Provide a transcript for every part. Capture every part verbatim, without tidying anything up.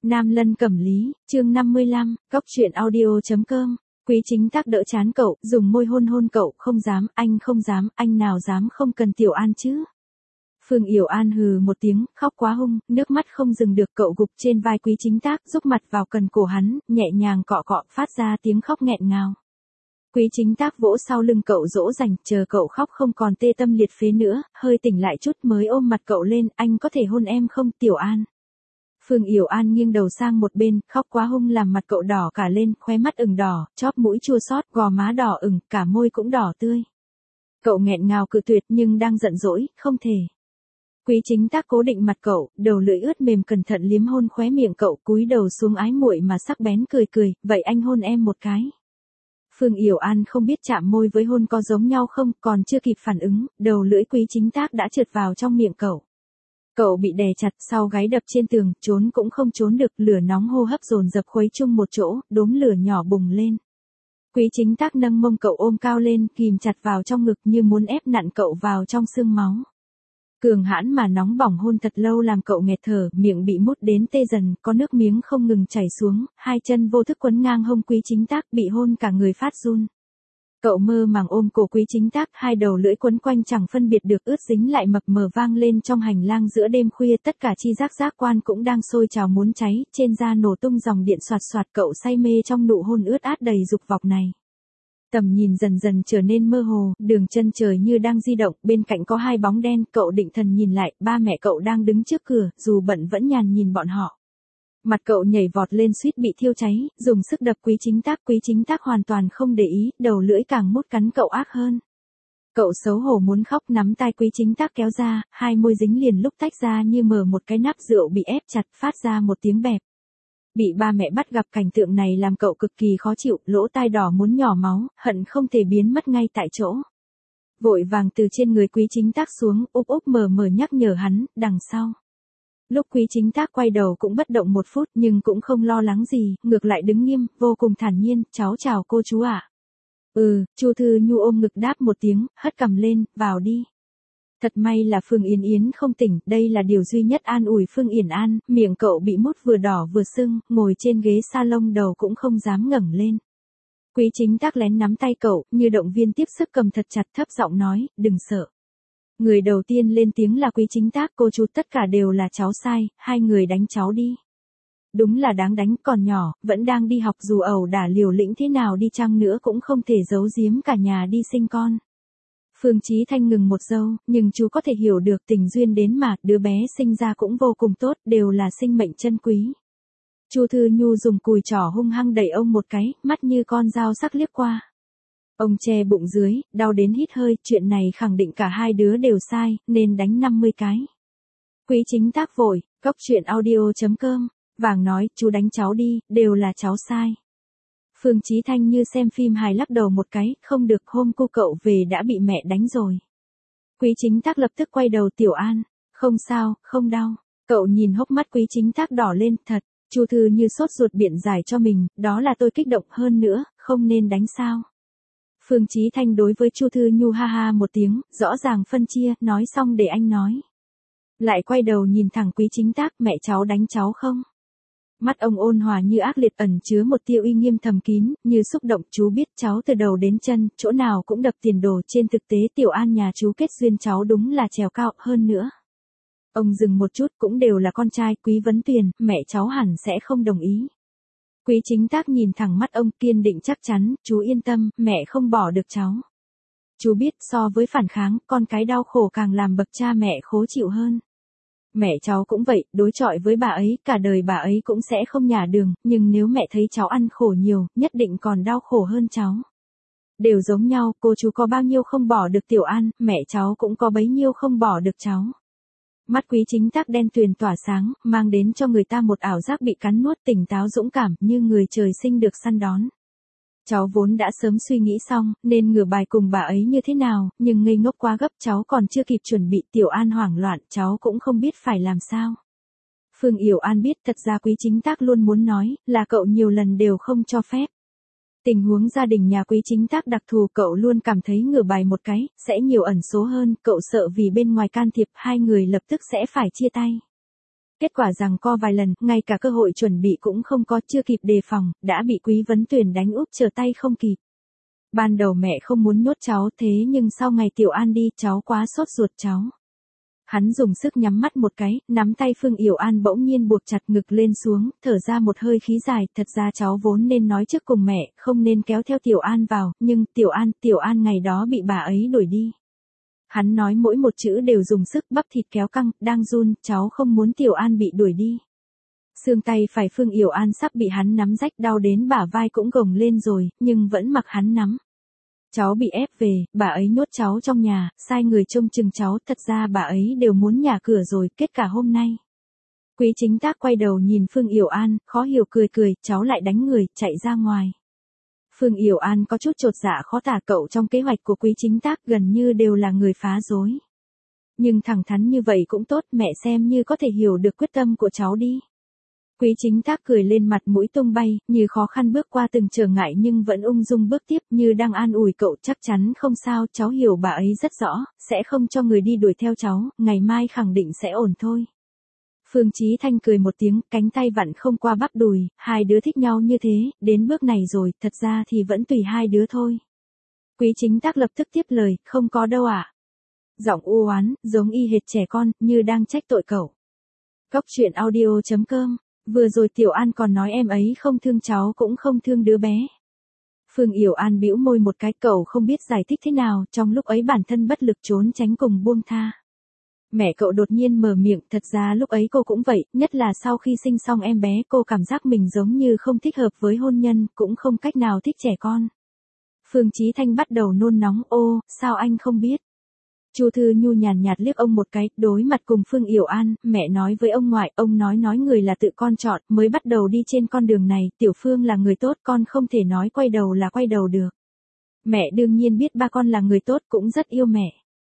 Nam Lân Cẩm Lý, chương năm mươi lăm, cóc truyện audio chấm com. Quý Chính Tác đỡ chán cậu, dùng môi hôn hôn cậu, không dám, anh không dám, anh nào dám không cần Tiểu An chứ. Phương Yểu An hừ một tiếng, khóc quá hung, nước mắt không dừng được, cậu gục trên vai Quý Chính Tác, rúc mặt vào cần cổ hắn, nhẹ nhàng cọ cọ, phát ra tiếng khóc nghẹn ngào. Quý Chính Tác vỗ sau lưng cậu dỗ dành, chờ cậu khóc không còn tê tâm liệt phế nữa, hơi tỉnh lại chút mới ôm mặt cậu lên, anh có thể hôn em không, Tiểu An. Phương Yểu An nghiêng đầu sang một bên, khóc quá hung làm mặt cậu đỏ cả lên, khóe mắt ửng đỏ, chóp mũi chua xót, gò má đỏ ửng, cả môi cũng đỏ tươi. Cậu nghẹn ngào cự tuyệt nhưng đang giận dỗi, không thể. Quý Chính Tác cố định mặt cậu, đầu lưỡi ướt mềm cẩn thận liếm hôn khóe miệng cậu, cúi đầu xuống ái muội mà sắc bén cười cười, vậy anh hôn em một cái. Phương Yểu An không biết chạm môi với hôn có giống nhau không, còn chưa kịp phản ứng, đầu lưỡi Quý Chính Tác đã trượt vào trong miệng cậu. Cậu bị đè chặt, sau gáy đập trên tường, trốn cũng không trốn được, lửa nóng hô hấp dồn dập khuấy chung một chỗ, đốm lửa nhỏ bùng lên. Quý Chính Tác nâng mông cậu ôm cao lên, kìm chặt vào trong ngực như muốn ép nặn cậu vào trong xương máu. Cường hãn mà nóng bỏng hôn thật lâu làm cậu nghẹt thở, miệng bị mút đến tê dần, có nước miếng không ngừng chảy xuống, hai chân vô thức quấn ngang hông Quý Chính Tác, bị hôn cả người phát run. Cậu mơ màng ôm cổ Quý Chính Tác, hai đầu lưỡi quấn quanh chẳng phân biệt được, ướt dính lại mập mờ vang lên trong hành lang giữa đêm khuya, tất cả chi giác giác quan cũng đang sôi trào muốn cháy, trên da nổ tung dòng điện xoạt xoạt, cậu say mê trong nụ hôn ướt át đầy dục vọng này. Tầm nhìn dần dần trở nên mơ hồ, đường chân trời như đang di động, bên cạnh có hai bóng đen, cậu định thần nhìn lại, ba mẹ cậu đang đứng trước cửa, dù bận vẫn nhàn nhìn bọn họ. Mặt cậu nhảy vọt lên suýt bị thiêu cháy, dùng sức đập Quý Chính Tác, Quý Chính Tác hoàn toàn không để ý, đầu lưỡi càng mút cắn cậu ác hơn. Cậu xấu hổ muốn khóc, nắm tay Quý Chính Tác kéo ra, hai môi dính liền lúc tách ra như mở một cái nắp rượu bị ép chặt, phát ra một tiếng bẹp. Bị ba mẹ bắt gặp cảnh tượng này làm cậu cực kỳ khó chịu, lỗ tai đỏ muốn nhỏ máu, hận không thể biến mất ngay tại chỗ. Vội vàng từ trên người Quý Chính Tác xuống, úp úp mờ mờ nhắc nhở hắn, đằng sau. Lúc Quý Chính Tác quay đầu cũng bất động một phút nhưng cũng không lo lắng gì, ngược lại đứng nghiêm, vô cùng thản nhiên, cháu chào cô chú ạ. À. Ừ, Chu Thư Nhu ôm ngực đáp một tiếng, hất cằm lên, vào đi. Thật may là Phương Yến Yến không tỉnh, đây là điều duy nhất an ủi Phương Yển An, miệng cậu bị mút vừa đỏ vừa sưng, ngồi trên ghế salon đầu cũng không dám ngẩng lên. Quý Chính Tác lén nắm tay cậu, như động viên tiếp sức cầm thật chặt, thấp giọng nói, đừng sợ. Người đầu tiên lên tiếng là Quý Chính Tác, cô chú tất cả đều là cháu sai, hai người đánh cháu đi. Đúng là đáng đánh, còn nhỏ, vẫn đang đi học, dù ẩu đả liều lĩnh thế nào đi chăng nữa cũng không thể giấu giếm cả nhà đi sinh con. Phương Chí Thanh ngừng một giây, nhưng chú có thể hiểu được tình duyên đến mà, đứa bé sinh ra cũng vô cùng tốt, đều là sinh mệnh chân quý. Chu Thư Nhu dùng cùi trỏ hung hăng đẩy ông một cái, mắt như con dao sắc liếc qua. Ông che bụng dưới, đau đến hít hơi, chuyện này khẳng định cả hai đứa đều sai, nên đánh năm mươi cái. Quý Chính Tác vội, cóc truyện audio chấm com, vàng nói, chú đánh cháu đi, đều là cháu sai. Phương Chí Thanh như xem phim hài lắc đầu một cái, không được, hôm cô cậu về đã bị mẹ đánh rồi. Quý Chính Tác lập tức quay đầu, Tiểu An, không sao, không đau. Cậu nhìn hốc mắt Quý Chính Tác đỏ lên, thật. Chu Thư như sốt ruột biện giải cho mình, đó là tôi kích động hơn nữa, không nên đánh sao. Phương Chí Thanh đối với Chu Thư Nhu ha ha một tiếng, rõ ràng phân chia, nói xong để anh nói. Lại quay đầu nhìn thẳng Quý Chính Tác, mẹ cháu đánh cháu không? Mắt ông ôn hòa như ác liệt, ẩn chứa một tia uy nghiêm thầm kín, như xúc động, chú biết cháu từ đầu đến chân, chỗ nào cũng đập tiền đồ, trên thực tế Tiểu An nhà chú kết duyên cháu đúng là trèo cao, hơn nữa. Ông dừng một chút, cũng đều là con trai, Quý Vấn Tuyền, mẹ cháu hẳn sẽ không đồng ý. Quý Chính Tác nhìn thẳng mắt ông, kiên định chắc chắn, chú yên tâm, mẹ không bỏ được cháu. Chú biết so với phản kháng, con cái đau khổ càng làm bậc cha mẹ khó chịu hơn. Mẹ cháu cũng vậy, đối chọi với bà ấy, cả đời bà ấy cũng sẽ không nhả đường, nhưng nếu mẹ thấy cháu ăn khổ nhiều, nhất định còn đau khổ hơn cháu. Đều giống nhau, cô chú có bao nhiêu không bỏ được Tiểu An, mẹ cháu cũng có bấy nhiêu không bỏ được cháu. Mắt Quý Chính Tác đen tuyền tỏa sáng, mang đến cho người ta một ảo giác bị cắn nuốt, tỉnh táo dũng cảm, như người trời sinh được săn đón. Cháu vốn đã sớm suy nghĩ xong, nên ngửa bài cùng bà ấy như thế nào, nhưng ngây ngốc quá gấp, cháu còn chưa kịp chuẩn bị. Tiểu An hoảng loạn, cháu cũng không biết phải làm sao. Phương Yểu An biết thật ra Quý Chính Tác luôn muốn nói, là cậu nhiều lần đều không cho phép. Tình huống gia đình nhà Quý Chính Tác đặc thù, cậu luôn cảm thấy ngửa bài một cái, sẽ nhiều ẩn số hơn, cậu sợ vì bên ngoài can thiệp, hai người lập tức sẽ phải chia tay. Kết quả rằng co vài lần, ngay cả cơ hội chuẩn bị cũng không có, chưa kịp đề phòng, đã bị Quý Vấn Tuyền đánh úp trở tay không kịp. Ban đầu mẹ không muốn nhốt cháu, thế nhưng sau ngày Tiểu An đi, cháu quá sốt ruột cháu. Hắn dùng sức nhắm mắt một cái, nắm tay Phương Yểu An bỗng nhiên buộc chặt ngực lên xuống, thở ra một hơi khí dài, thật ra cháu vốn nên nói trước cùng mẹ, không nên kéo theo Tiểu An vào, nhưng, Tiểu An, Tiểu An ngày đó bị bà ấy đuổi đi. Hắn nói mỗi một chữ đều dùng sức, bắp thịt kéo căng, đang run, cháu không muốn Tiểu An bị đuổi đi. Xương tay phải Phương Yểu An sắp bị hắn nắm rách, đau đến bả vai cũng gồng lên rồi, nhưng vẫn mặc hắn nắm. Cháu bị ép về, bà ấy nhốt cháu trong nhà, sai người trông chừng cháu, thật ra bà ấy đều muốn nhà cửa rồi, kết cả hôm nay. Quý Chính Tác quay đầu nhìn Phương Yểu An, khó hiểu cười cười, cháu lại đánh người, chạy ra ngoài. Phương Yểu An có chút chột dạ khó tả, cậu trong kế hoạch của Quý Chính Tác gần như đều là người phá rối. Nhưng thẳng thắn như vậy cũng tốt, mẹ xem như có thể hiểu được quyết tâm của cháu đi. Quý Chính Tác cười lên, mặt mũi tung bay, như khó khăn bước qua từng trở ngại nhưng vẫn ung dung bước tiếp, như đang an ủi cậu, chắc chắn không sao, cháu hiểu bà ấy rất rõ, sẽ không cho người đi đuổi theo cháu, ngày mai khẳng định sẽ ổn thôi. Phương Chí Thanh cười một tiếng, cánh tay vặn không qua bắp đùi, hai đứa thích nhau như thế, đến bước này rồi, thật ra thì vẫn tùy hai đứa thôi. Quý Chính Tác lập tức tiếp lời, không có đâu ạ. À? Giọng u oán, giống y hệt trẻ con, như đang trách tội cậu. Cóc truyện audio chấm com. Vừa rồi Tiểu An còn nói em ấy không thương cháu cũng không thương đứa bé. Phương Yểu An bĩu môi một cái, cậu không biết giải thích thế nào, trong lúc ấy bản thân bất lực trốn tránh cùng buông tha. Mẹ cậu đột nhiên mở miệng, thật ra lúc ấy cô cũng vậy, nhất là sau khi sinh xong em bé, cô cảm giác mình giống như không thích hợp với hôn nhân, cũng không cách nào thích trẻ con. Phương Chí Thanh bắt đầu nôn nóng, ô, sao anh không biết? Chu Thư Nhu nhàn nhạt liếc ông một cái, đối mặt cùng Phương Yểu An, mẹ nói với ông ngoại, ông nói nói người là tự con chọn, mới bắt đầu đi trên con đường này, Tiểu Phương là người tốt, con không thể nói quay đầu là quay đầu được. Mẹ đương nhiên biết ba con là người tốt, cũng rất yêu mẹ.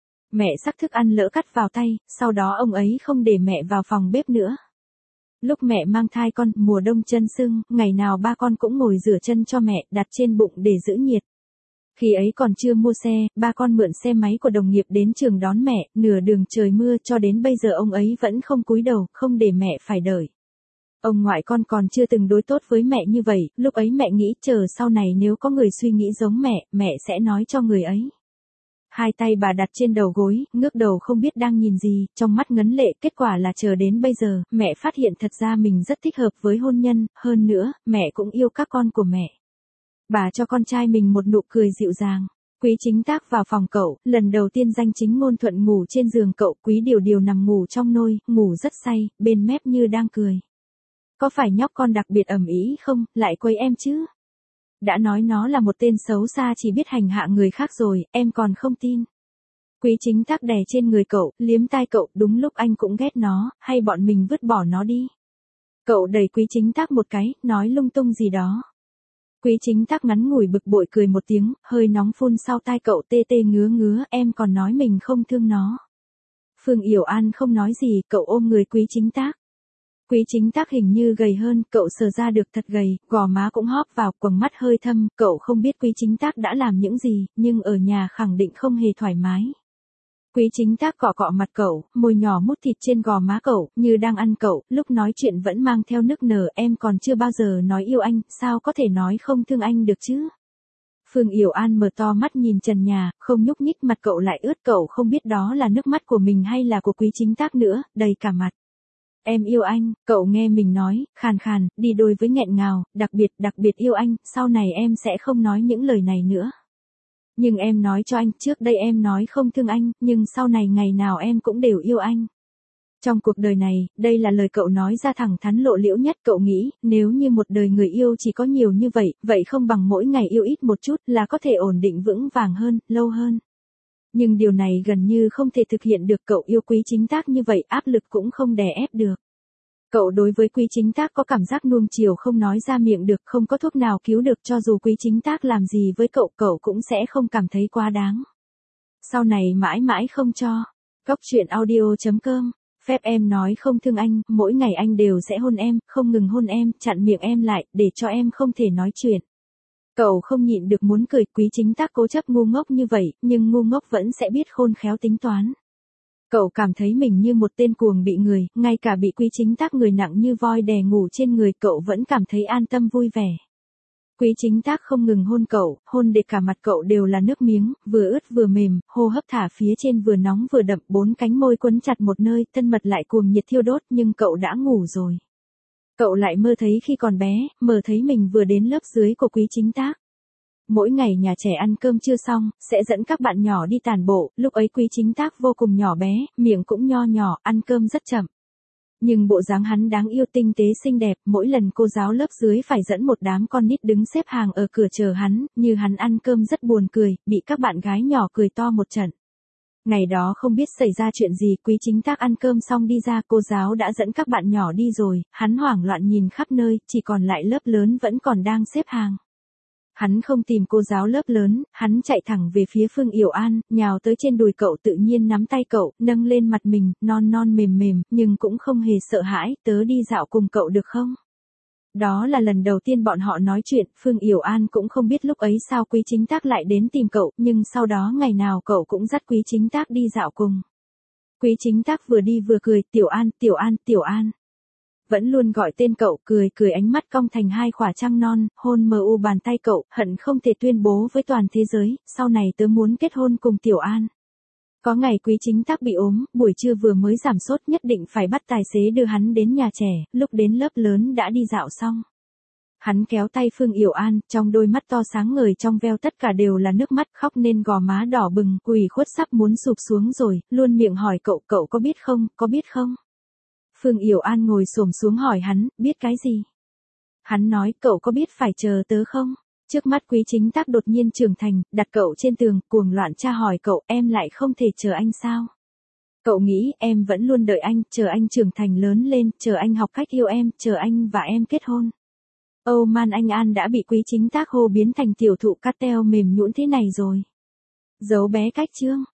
Mẹ sắc thức ăn lỡ cắt vào tay, sau đó ông ấy không để mẹ vào phòng bếp nữa. Lúc mẹ mang thai con, mùa đông chân sưng, ngày nào ba con cũng ngồi rửa chân cho mẹ, đặt trên bụng để giữ nhiệt. Khi ấy còn chưa mua xe, ba con mượn xe máy của đồng nghiệp đến trường đón mẹ, nửa đường trời mưa cho đến bây giờ ông ấy vẫn không cúi đầu, không để mẹ phải đợi. Ông ngoại con còn chưa từng đối tốt với mẹ như vậy, lúc ấy mẹ nghĩ chờ sau này nếu có người suy nghĩ giống mẹ, mẹ sẽ nói cho người ấy. Hai tay bà đặt trên đầu gối, ngước đầu không biết đang nhìn gì, trong mắt ngấn lệ, kết quả là chờ đến bây giờ, mẹ phát hiện thật ra mình rất thích hợp với hôn nhân, hơn nữa, mẹ cũng yêu các con của mẹ. Bà cho con trai mình một nụ cười dịu dàng. Quý Chính Tác vào phòng cậu, lần đầu tiên danh chính ngôn thuận ngủ trên giường cậu, Quý Điều Điều nằm ngủ trong nôi, ngủ rất say, bên mép như đang cười. Có phải nhóc con đặc biệt ầm ĩ không, lại quấy em chứ? Đã nói nó là một tên xấu xa chỉ biết hành hạ người khác rồi, em còn không tin. Quý Chính Tác đè trên người cậu, liếm tai cậu, đúng lúc anh cũng ghét nó, hay bọn mình vứt bỏ nó đi. Cậu đẩy Quý Chính Tác một cái, nói lung tung gì đó. Quý Chính Tác ngắn ngủi bực bội cười một tiếng, hơi nóng phun sau tai cậu, tê tê ngứa ngứa, em còn nói mình không thương nó. Phương Yểu An không nói gì, cậu ôm người Quý Chính Tác. Quý Chính Tác hình như gầy hơn, cậu sờ ra được thật gầy, gò má cũng hóp vào, quầng mắt hơi thâm, cậu không biết Quý Chính Tác đã làm những gì, nhưng ở nhà khẳng định không hề thoải mái. Quý Chính Tác cọ cọ mặt cậu, môi nhỏ mút thịt trên gò má cậu, như đang ăn cậu, lúc nói chuyện vẫn mang theo nức nở, em còn chưa bao giờ nói yêu anh, sao có thể nói không thương anh được chứ? Phương Yểu An mở to mắt nhìn trần nhà, không nhúc nhích, mặt cậu lại ướt, cậu không biết đó là nước mắt của mình hay là của Quý Chính Tác nữa, đầy cả mặt. Em yêu anh, cậu nghe mình nói, khàn khàn, đi đôi với nghẹn ngào, đặc biệt, đặc biệt yêu anh, sau này em sẽ không nói những lời này nữa. Nhưng em nói cho anh, trước đây em nói không thương anh, nhưng sau này ngày nào em cũng đều yêu anh. Trong cuộc đời này, đây là lời cậu nói ra thẳng thắn lộ liễu nhất, cậu nghĩ, nếu như một đời người yêu chỉ có nhiều như vậy, vậy không bằng mỗi ngày yêu ít một chút là có thể ổn định vững vàng hơn, lâu hơn. Nhưng điều này gần như không thể thực hiện được, cậu yêu Quý Chính Tác như vậy, áp lực cũng không đè ép được. Cậu đối với Quý Chính Tác có cảm giác nuông chiều không nói ra miệng được, không có thuốc nào cứu được, cho dù Quý Chính Tác làm gì với cậu, cậu cũng sẽ không cảm thấy quá đáng. Sau này mãi mãi không cho. Cóc truyện audio chấm com. Phép em nói không thương anh, mỗi ngày anh đều sẽ hôn em, không ngừng hôn em, chặn miệng em lại, để cho em không thể nói chuyện. Cậu không nhịn được muốn cười, Quý Chính Tác cố chấp ngu ngốc như vậy, nhưng ngu ngốc vẫn sẽ biết khôn khéo tính toán. Cậu cảm thấy mình như một tên cuồng bị người, ngay cả bị Quý Chính Tác người nặng như voi đè ngủ trên người cậu vẫn cảm thấy an tâm vui vẻ. Quý Chính Tác không ngừng hôn cậu, hôn để cả mặt cậu đều là nước miếng, vừa ướt vừa mềm, hô hấp thả phía trên vừa nóng vừa đậm, bốn cánh môi quấn chặt một nơi, thân mật lại cuồng nhiệt thiêu đốt, nhưng cậu đã ngủ rồi. Cậu lại mơ thấy khi còn bé, mơ thấy mình vừa đến lớp dưới của Quý Chính Tác. Mỗi ngày nhà trẻ ăn cơm chưa xong, sẽ dẫn các bạn nhỏ đi tản bộ, lúc ấy Quý Chính Tác vô cùng nhỏ bé, miệng cũng nho nhỏ, ăn cơm rất chậm. Nhưng bộ dáng hắn đáng yêu tinh tế xinh đẹp, mỗi lần cô giáo lớp dưới phải dẫn một đám con nít đứng xếp hàng ở cửa chờ hắn, như hắn ăn cơm rất buồn cười, bị các bạn gái nhỏ cười to một trận. Ngày đó không biết xảy ra chuyện gì, Quý Chính Tác ăn cơm xong đi ra, cô giáo đã dẫn các bạn nhỏ đi rồi, hắn hoảng loạn nhìn khắp nơi, chỉ còn lại lớp lớn vẫn còn đang xếp hàng. Hắn không tìm cô giáo lớp lớn, hắn chạy thẳng về phía Phương Yểu An, nhào tới trên đùi cậu tự nhiên nắm tay cậu, nâng lên mặt mình, non non mềm mềm, nhưng cũng không hề sợ hãi, tớ đi dạo cùng cậu được không? Đó là lần đầu tiên bọn họ nói chuyện, Phương Yểu An cũng không biết lúc ấy sao Quý Chính Tác lại đến tìm cậu, nhưng sau đó ngày nào cậu cũng dắt Quý Chính Tác đi dạo cùng. Quý Chính Tác vừa đi vừa cười, Tiểu An, Tiểu An, Tiểu An. Vẫn luôn gọi tên cậu, cười cười ánh mắt cong thành hai khỏa trăng non, hôn mờ u bàn tay cậu, hận không thể tuyên bố với toàn thế giới, sau này tớ muốn kết hôn cùng Tiểu An. Có ngày Quý Chính Tác bị ốm, buổi trưa vừa mới giảm sốt nhất định phải bắt tài xế đưa hắn đến nhà trẻ, lúc đến lớp lớn đã đi dạo xong. Hắn kéo tay Phương Yểu An, trong đôi mắt to sáng ngời trong veo tất cả đều là nước mắt, khóc nên gò má đỏ bừng, ủy khuất sắp muốn sụp xuống rồi, luôn miệng hỏi cậu, cậu có biết không, có biết không? Phương Yểu An ngồi xổm xuống hỏi hắn, biết cái gì? Hắn nói, cậu có biết phải chờ tớ không? Trước mắt Quý Chính Tác đột nhiên trưởng thành, đặt cậu trên tường, cuồng loạn tra hỏi cậu, em lại không thể chờ anh sao? Cậu nghĩ, em vẫn luôn đợi anh, chờ anh trưởng thành lớn lên, chờ anh học cách yêu em, chờ anh và em kết hôn. Âu Man Anh An đã bị Quý Chính Tác hô biến thành tiểu thụ cát teo mềm nhũn thế này rồi. Giấu bé cách chương.